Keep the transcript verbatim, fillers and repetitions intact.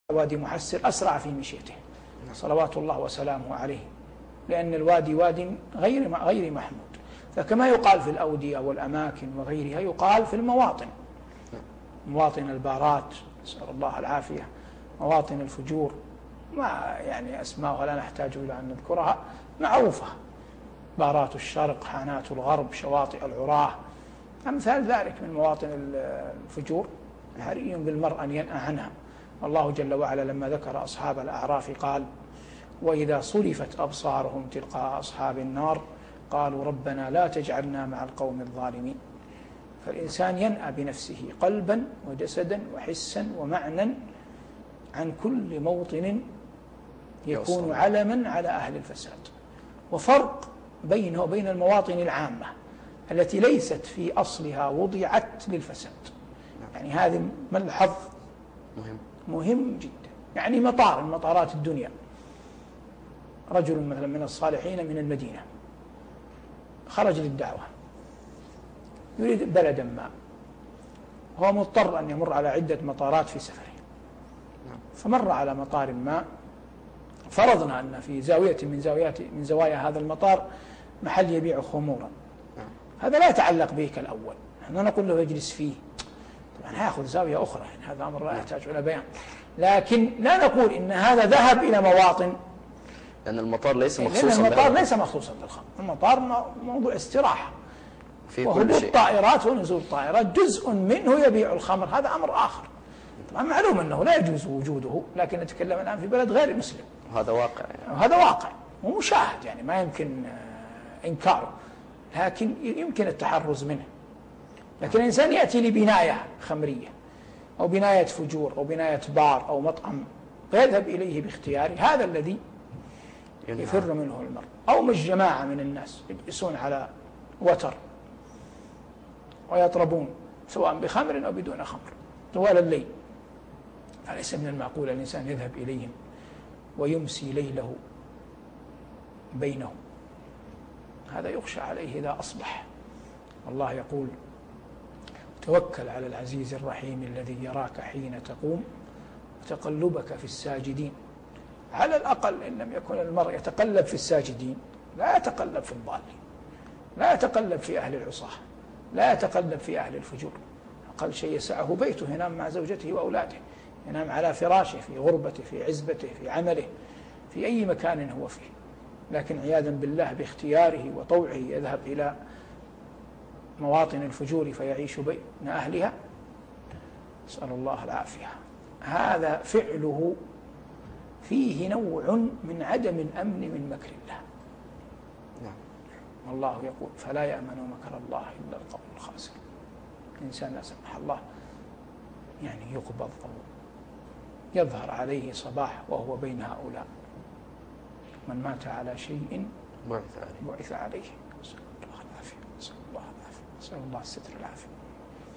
وادي محسر أسرع في مشيته صلوات الله وسلامه عليه، لأن الوادي واد غير غير محمود. فكما يقال في الأودية والأماكن وغيرها يقال في المواطن، مواطن البارات نسأل الله العافية، مواطن الفجور، ما يعني أسماءها لا نحتاج إلى أن نذكرها، معروفة، بارات الشرق، حانات الغرب، شواطئ العراه، أمثال ذلك من مواطن الفجور حري بالمرء أن ينأى عنها. الله جل وعلا لما ذكر أصحاب الأعراف قال: وإذا صرفت أبصارهم تلقاء أصحاب النار قالوا ربنا لا تجعلنا مع القوم الظالمين. فالإنسان ينأى بنفسه قلبا وجسدا وحسا ومعنى عن كل موطن يكون علما على أهل الفساد. وفرق بينه وبين المواطن العامة التي ليست في أصلها وضعت للفساد. يعني هذا ملحظ مهم مهم جدا. يعني مطار من مطارات الدنيا، رجل مثلا من الصالحين من المدينة خرج للدعوة يريد بلدا ما، هو مضطر أن يمر على عدة مطارات في سفره، فمر على مطار ما، فرضنا أن في زاوية من زاويات من زوايا هذا المطار محل يبيع خمورا، هذا لا يتعلق به كالأول، احنا نقول له يجلس فيه، طبعا هياخذ زاوية أخرى، يعني هذا أمر لا يحتاج إلى بيان، لكن لا نقول إن هذا ذهب إلى مواطن، لأن المطار ليس مخصوصا، لأن المطار ليس مخصوصا بالخمر، المطار موضوع استراحة في كل شيء، الطائرات ونزول الطائرات جزء منه يبيع الخمر، هذا أمر آخر. طبعا معلوم أنه لا يجوز وجوده، لكن نتكلم الآن في بلد غير مسلم، وهذا واقع يعني. هذا واقع ومشاهد، يعني ما يمكن إنكاره، لكن يمكن التحرز منه. لكن الإنسان يأتي لبناية خمرية أو بناية فجور أو بناية بار أو مطعم فيذهب إليه باختياره، هذا الذي يفر منه المرء. أو مش جماعة من الناس يجلسون على وتر ويطربون سواء بخمر أو بدون خمر طوال الليل، فليس من المعقول الإنسان يذهب إليهم ويمسي ليله بينهم، هذا يخشى عليه إذا أصبح. والله يقول: توكل على العزيز الرحيم الذي يراك حين تقوم وتقلبك في الساجدين. على الأقل إن لم يكن المرء يتقلب في الساجدين، لا يتقلب في الضالين، لا يتقلب في أهل العصاة، لا يتقلب في أهل الفجور. أقل شيء يسعه بيته، ينام مع زوجته وأولاده، ينام على فراشه، في غربته، في عزبته، في عمله، في أي مكان هو فيه. لكن عياذا بالله باختياره وطوعه يذهب إلى مواطن الفجور فيعيش بين أهلها، نسأل الله العافية. هذا فعله فيه نوع من عدم الأمن من مكر الله. والله يقول: فلا يأمن مكر الله إلا القوم الخاسرون. الإنسان لا سمح الله يعني يقبض أو يظهر عليه صباح وهو بين هؤلاء، من مات على شيء بعث عليه، نسأل الله العافية، نسأل الله العافية، نسأل الله الستر العافية.